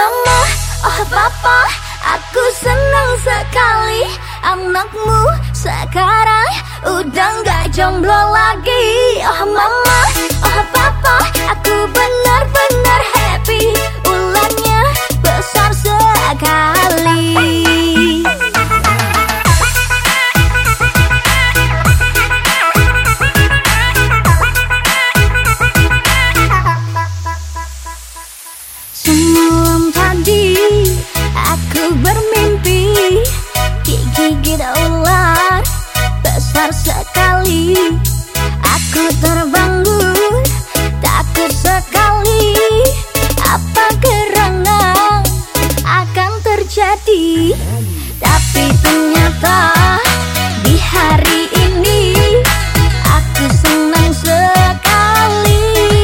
mama, oh papa, aku senang sekali anakmu sekarang udah gak jomblo lagi. Oh mama, oh papa, aku benar-benar happy, ularnya besar sekali. Semalam tadi aku bermimpi gigit ular besar sekali. Aku terbangun takut sekali, apa gerangan akan terjadi. Tapi ternyata di hari ini aku senang sekali.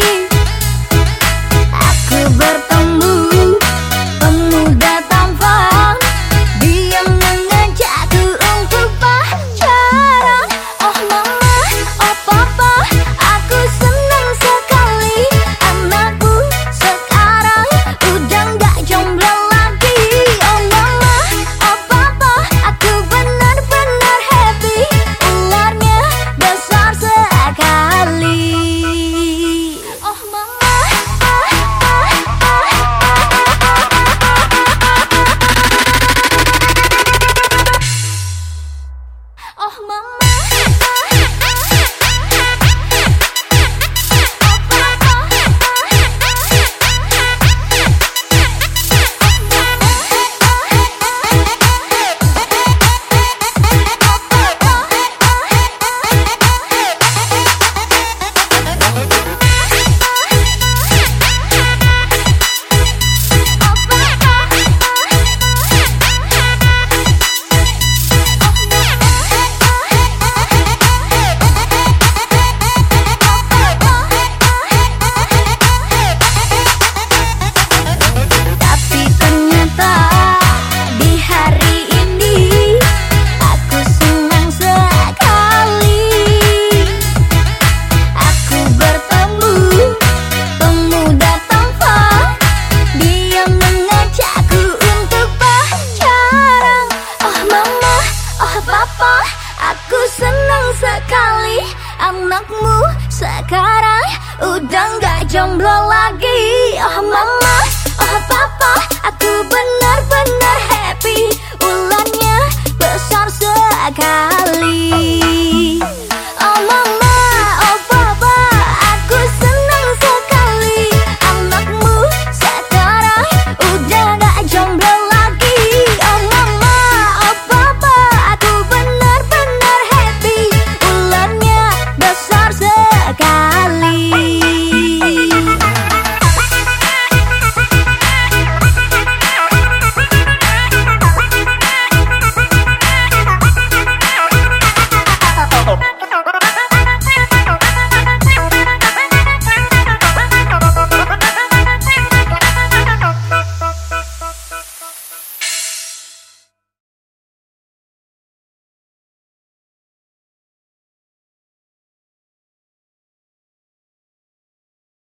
Aku bertemu pemuda tampan, dia mengajakku untuk pacaran. Oh mama, oh papa, aku senang sekali anakku sekarang udah gak jomblo lagi. Oh mama, oh papa, aku benar-benar happy, ularnya besar sekali. Oh mama, oh mama, aku senang sekali anakmu sekarang udah gak jomblo lagi. Oh mama, oh papa, aku benar